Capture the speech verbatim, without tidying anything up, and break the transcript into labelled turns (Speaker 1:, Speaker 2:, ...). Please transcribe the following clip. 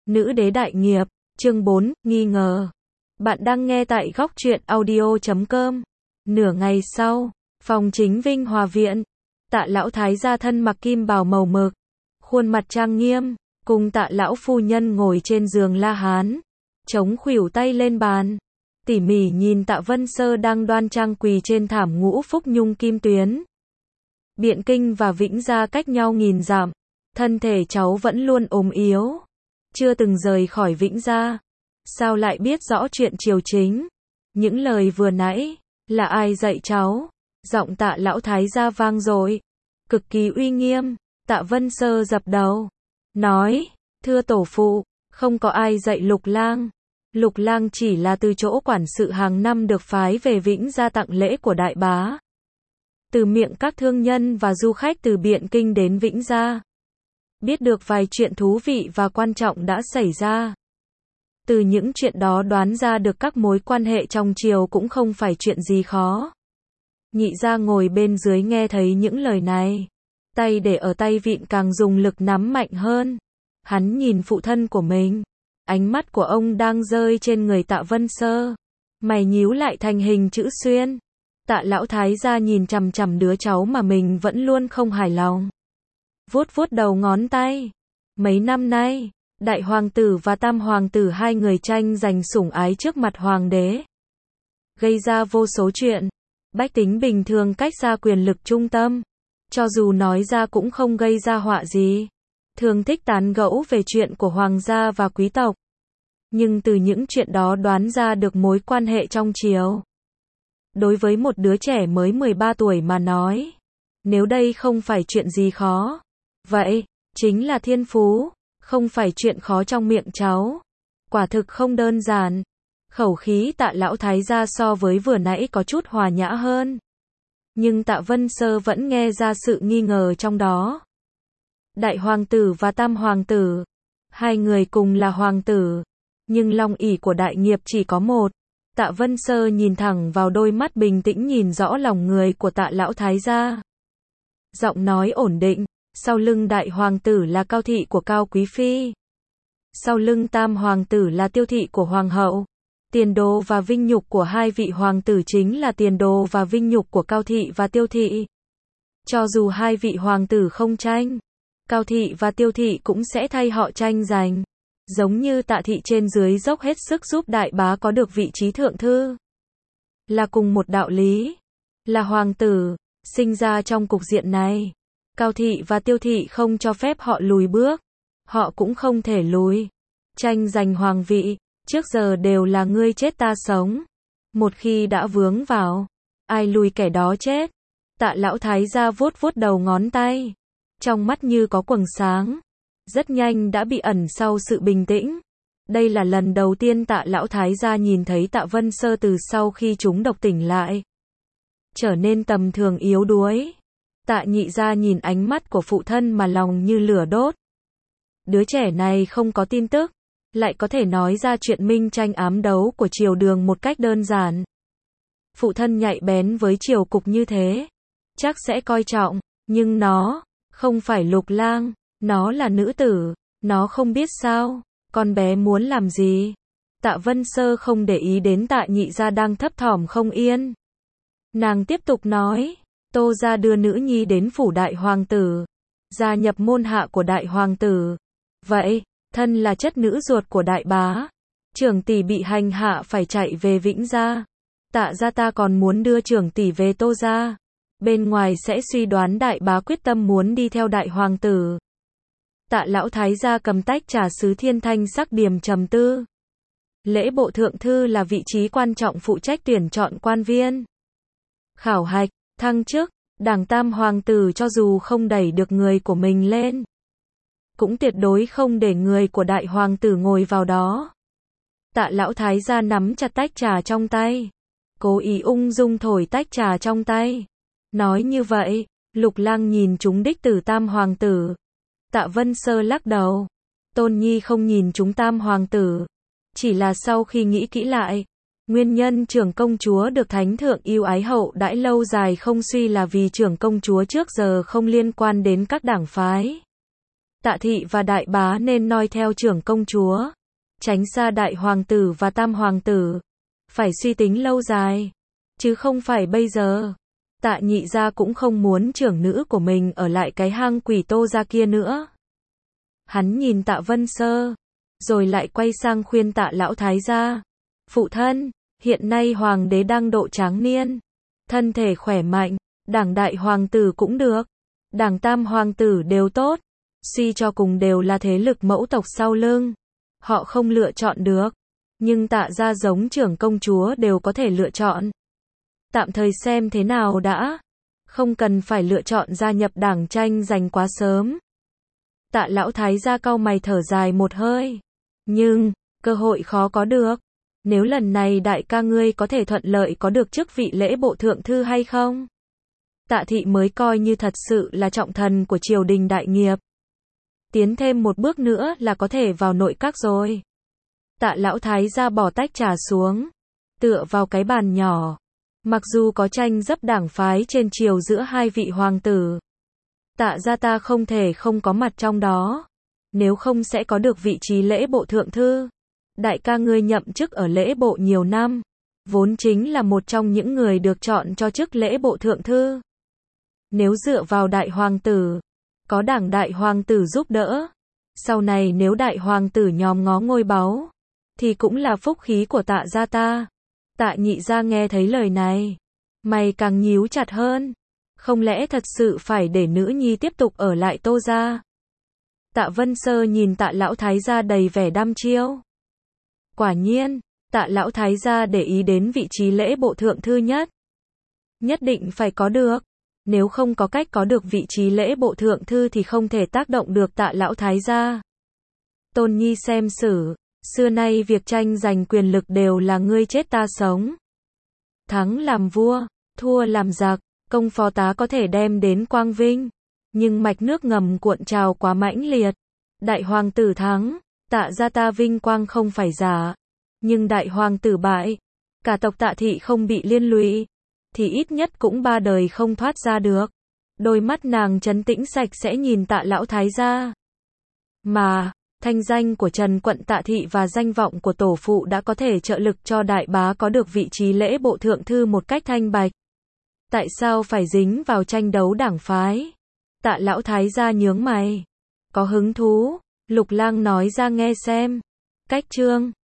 Speaker 1: Nữ đế đại nghiệp, chương bốn, nghi ngờ. Bạn đang nghe tại góc truyện audio chấm com. Nửa ngày sau, phòng chính Vinh Hòa viện, Tạ lão thái gia thân mặc kim bào màu mực, khuôn mặt trang nghiêm, cùng Tạ lão phu nhân ngồi trên giường La Hán, chống khuỷu tay lên bàn, tỉ mỉ nhìn Tạ Vân Sơ đang đoan trang quỳ trên thảm ngũ phúc nhung kim tuyến. Biện Kinh và Vĩnh Gia cách nhau nghìn dặm, thân thể cháu vẫn luôn ốm yếu, chưa từng rời khỏi Vĩnh Gia. Sao lại biết rõ chuyện triều chính? Những lời vừa nãy, là ai dạy cháu? Giọng Tạ lão thái gia vang dội, cực kỳ uy nghiêm. Tạ Vân Sơ dập đầu, nói, thưa tổ phụ, không có ai dạy Lục Lang. Lục Lang chỉ là từ chỗ quản sự hàng năm được phái về Vĩnh Gia tặng lễ của đại bá. Từ miệng các thương nhân và du khách từ Biện Kinh đến Vĩnh Gia, biết được vài chuyện thú vị và quan trọng đã xảy ra. Từ những chuyện đó đoán ra được các mối quan hệ trong triều cũng không phải chuyện gì khó. Nhị gia ngồi bên dưới nghe thấy những lời này, tay để ở tay vịn càng dùng lực nắm mạnh hơn. Hắn nhìn phụ thân của mình, ánh mắt của ông đang rơi trên người Tạ Vân Sơ, mày nhíu lại thành hình chữ xuyên. Tạ lão thái gia nhìn chằm chằm đứa cháu mà mình vẫn luôn không hài lòng, vuốt vuốt đầu ngón tay. Mấy năm nay, đại hoàng tử và tam hoàng tử hai người tranh giành sủng ái trước mặt hoàng đế, gây ra vô số chuyện. Bách tính bình thường cách xa quyền lực trung tâm, cho dù nói ra cũng không gây ra họa gì, thường thích tán gẫu về chuyện của hoàng gia và quý tộc. Nhưng từ những chuyện đó đoán ra được mối quan hệ trong triều. Đối với một đứa trẻ mới mười ba tuổi mà nói, nếu đây không phải chuyện gì khó, vậy chính là thiên phú, không phải chuyện khó trong miệng cháu. Quả thực không đơn giản. Khẩu khí Tạ lão thái gia so với vừa nãy có chút hòa nhã hơn, nhưng Tạ Vân Sơ vẫn nghe ra sự nghi ngờ trong đó. Đại hoàng tử và tam hoàng tử, hai người cùng là hoàng tử, nhưng long ỷ của đại nghiệp chỉ có một. Tạ Vân Sơ nhìn thẳng vào đôi mắt bình tĩnh nhìn rõ lòng người của Tạ lão thái gia. Giọng nói ổn định, sau lưng đại hoàng tử là cao thị của Cao Quý Phi, sau lưng tam hoàng tử là tiêu thị của hoàng hậu. Tiền đồ và vinh nhục của hai vị hoàng tử chính là tiền đồ và vinh nhục của Cao thị và Tiêu thị. Cho dù hai vị hoàng tử không tranh, Cao thị và Tiêu thị cũng sẽ thay họ tranh giành. Giống như Tạ thị trên dưới dốc hết sức giúp đại bá có được vị trí thượng thư. Là cùng một đạo lý. Là hoàng tử, sinh ra trong cục diện này. Cao thị và Tiêu thị không cho phép họ lùi bước. Họ cũng không thể lùi. Tranh giành hoàng vị, trước giờ đều là ngươi chết ta sống. Một khi đã vướng vào, ai lùi kẻ đó chết. Tạ lão thái gia vuốt vuốt đầu ngón tay, trong mắt như có quầng sáng, rất nhanh đã bị ẩn sau sự bình tĩnh. Đây là lần đầu tiên Tạ lão thái gia nhìn thấy Tạ Vân Sơ từ sau khi chúng độc tỉnh lại, trở nên tầm thường yếu đuối. Tạ nhị gia nhìn ánh mắt của phụ thân mà lòng như lửa đốt. Đứa trẻ này không có tin tức, lại có thể nói ra chuyện minh tranh ám đấu của triều đường một cách đơn giản. Phụ thân nhạy bén với triều cục như thế, chắc sẽ coi trọng, nhưng nó không phải Lục Lang, nó là nữ tử, nó không biết sao, con bé muốn làm gì. Tạ Vân Sơ không để ý đến Tạ nhị gia đang thấp thỏm không yên. Nàng tiếp tục nói, Tô gia đưa nữ nhi đến phủ đại hoàng tử, gia nhập môn hạ của đại hoàng tử. Vậy, thân là chất nữ ruột của đại bá, trưởng tỷ bị hành hạ phải chạy về Vĩnh Gia. Tạ gia ta còn muốn đưa trưởng tỷ về Tô gia. Bên ngoài sẽ suy đoán đại bá quyết tâm muốn đi theo đại hoàng tử. Tạ lão thái gia cầm tách trà sứ thiên thanh sắc điềm trầm tư. Lễ bộ thượng thư là vị trí quan trọng phụ trách tuyển chọn quan viên, khảo hạch, thăng chức. Đảng tam hoàng tử cho dù không đẩy được người của mình lên, cũng tuyệt đối không để người của đại hoàng tử ngồi vào đó. Tạ lão thái gia nắm chặt tách trà trong tay, cố ý ung dung thổi tách trà trong tay. Nói như vậy, Lục Lang nhìn chúng đích tử tam hoàng tử. Tạ Vân Sơ lắc đầu. Tôn nhi không nhìn chúng tam hoàng tử. Chỉ là sau khi nghĩ kỹ lại, nguyên nhân trưởng công chúa được thánh thượng yêu ái hậu đãi lâu dài không suy là vì trưởng công chúa trước giờ không liên quan đến các đảng phái. Tạ thị và đại bá nên noi theo trưởng công chúa, tránh xa đại hoàng tử và tam hoàng tử. Phải suy tính lâu dài, chứ không phải bây giờ. Tạ nhị gia cũng không muốn trưởng nữ của mình ở lại cái hang quỷ Tô gia kia nữa. Hắn nhìn Tạ Vân Sơ, rồi lại quay sang khuyên Tạ lão thái gia. Phụ thân, hiện nay hoàng đế đang độ tráng niên, thân thể khỏe mạnh, đảng đại hoàng tử cũng được, đảng tam hoàng tử đều tốt, suy cho cùng đều là thế lực mẫu tộc sau lưng. Họ không lựa chọn được, nhưng Tạ gia giống trưởng công chúa đều có thể lựa chọn. Tạm thời xem thế nào đã, không cần phải lựa chọn gia nhập đảng tranh giành quá sớm. Tạ lão thái gia cau mày thở dài một hơi. Nhưng, cơ hội khó có được. Nếu lần này đại ca ngươi có thể thuận lợi có được chức vị lễ bộ thượng thư hay không? Tạ thị mới coi như thật sự là trọng thần của triều đình đại nghiệp. Tiến thêm một bước nữa là có thể vào nội các rồi. Tạ lão thái gia bỏ tách trà xuống, tựa vào cái bàn nhỏ. Mặc dù có tranh chấp đảng phái trên triều giữa hai vị hoàng tử, Tạ gia ta không thể không có mặt trong đó. Nếu không sẽ có được vị trí lễ bộ thượng thư. Đại ca ngươi nhậm chức ở lễ bộ nhiều năm, vốn chính là một trong những người được chọn cho chức lễ bộ thượng thư. Nếu dựa vào đại hoàng tử, có đảng đại hoàng tử giúp đỡ, sau này nếu đại hoàng tử nhòm ngó ngôi báu, thì cũng là phúc khí của Tạ gia ta. Tạ nhị gia nghe thấy lời này, mày càng nhíu chặt hơn. Không lẽ thật sự phải để nữ nhi tiếp tục ở lại Tô gia? Tạ Vân Sơ nhìn Tạ lão thái gia đầy vẻ đăm chiêu. Quả nhiên, Tạ lão thái gia để ý đến vị trí lễ bộ thượng thư nhất. Nhất định phải có được. Nếu không có cách có được vị trí lễ bộ thượng thư thì không thể tác động được Tạ lão thái gia. Tôn nhi xem xử, xưa nay việc tranh giành quyền lực đều là ngươi chết ta sống. Thắng làm vua, thua làm giặc, công phó tá có thể đem đến quang vinh, nhưng mạch nước ngầm cuộn trào quá mãnh liệt. Đại hoàng tử thắng, Tạ gia ta vinh quang không phải giả, nhưng đại hoàng tử bại, cả tộc Tạ thị không bị liên lụy, thì ít nhất cũng ba đời không thoát ra được. Đôi mắt nàng trấn tĩnh sạch sẽ nhìn Tạ lão thái gia. Mà, thanh danh của Trần quận Tạ thị và danh vọng của tổ phụ đã có thể trợ lực cho đại bá có được vị trí lễ bộ thượng thư một cách thanh bạch. Tại sao phải dính vào tranh đấu đảng phái? Tạ lão thái gia nhướng mày. Có hứng thú, Lục Lang nói ra nghe xem. Cách chương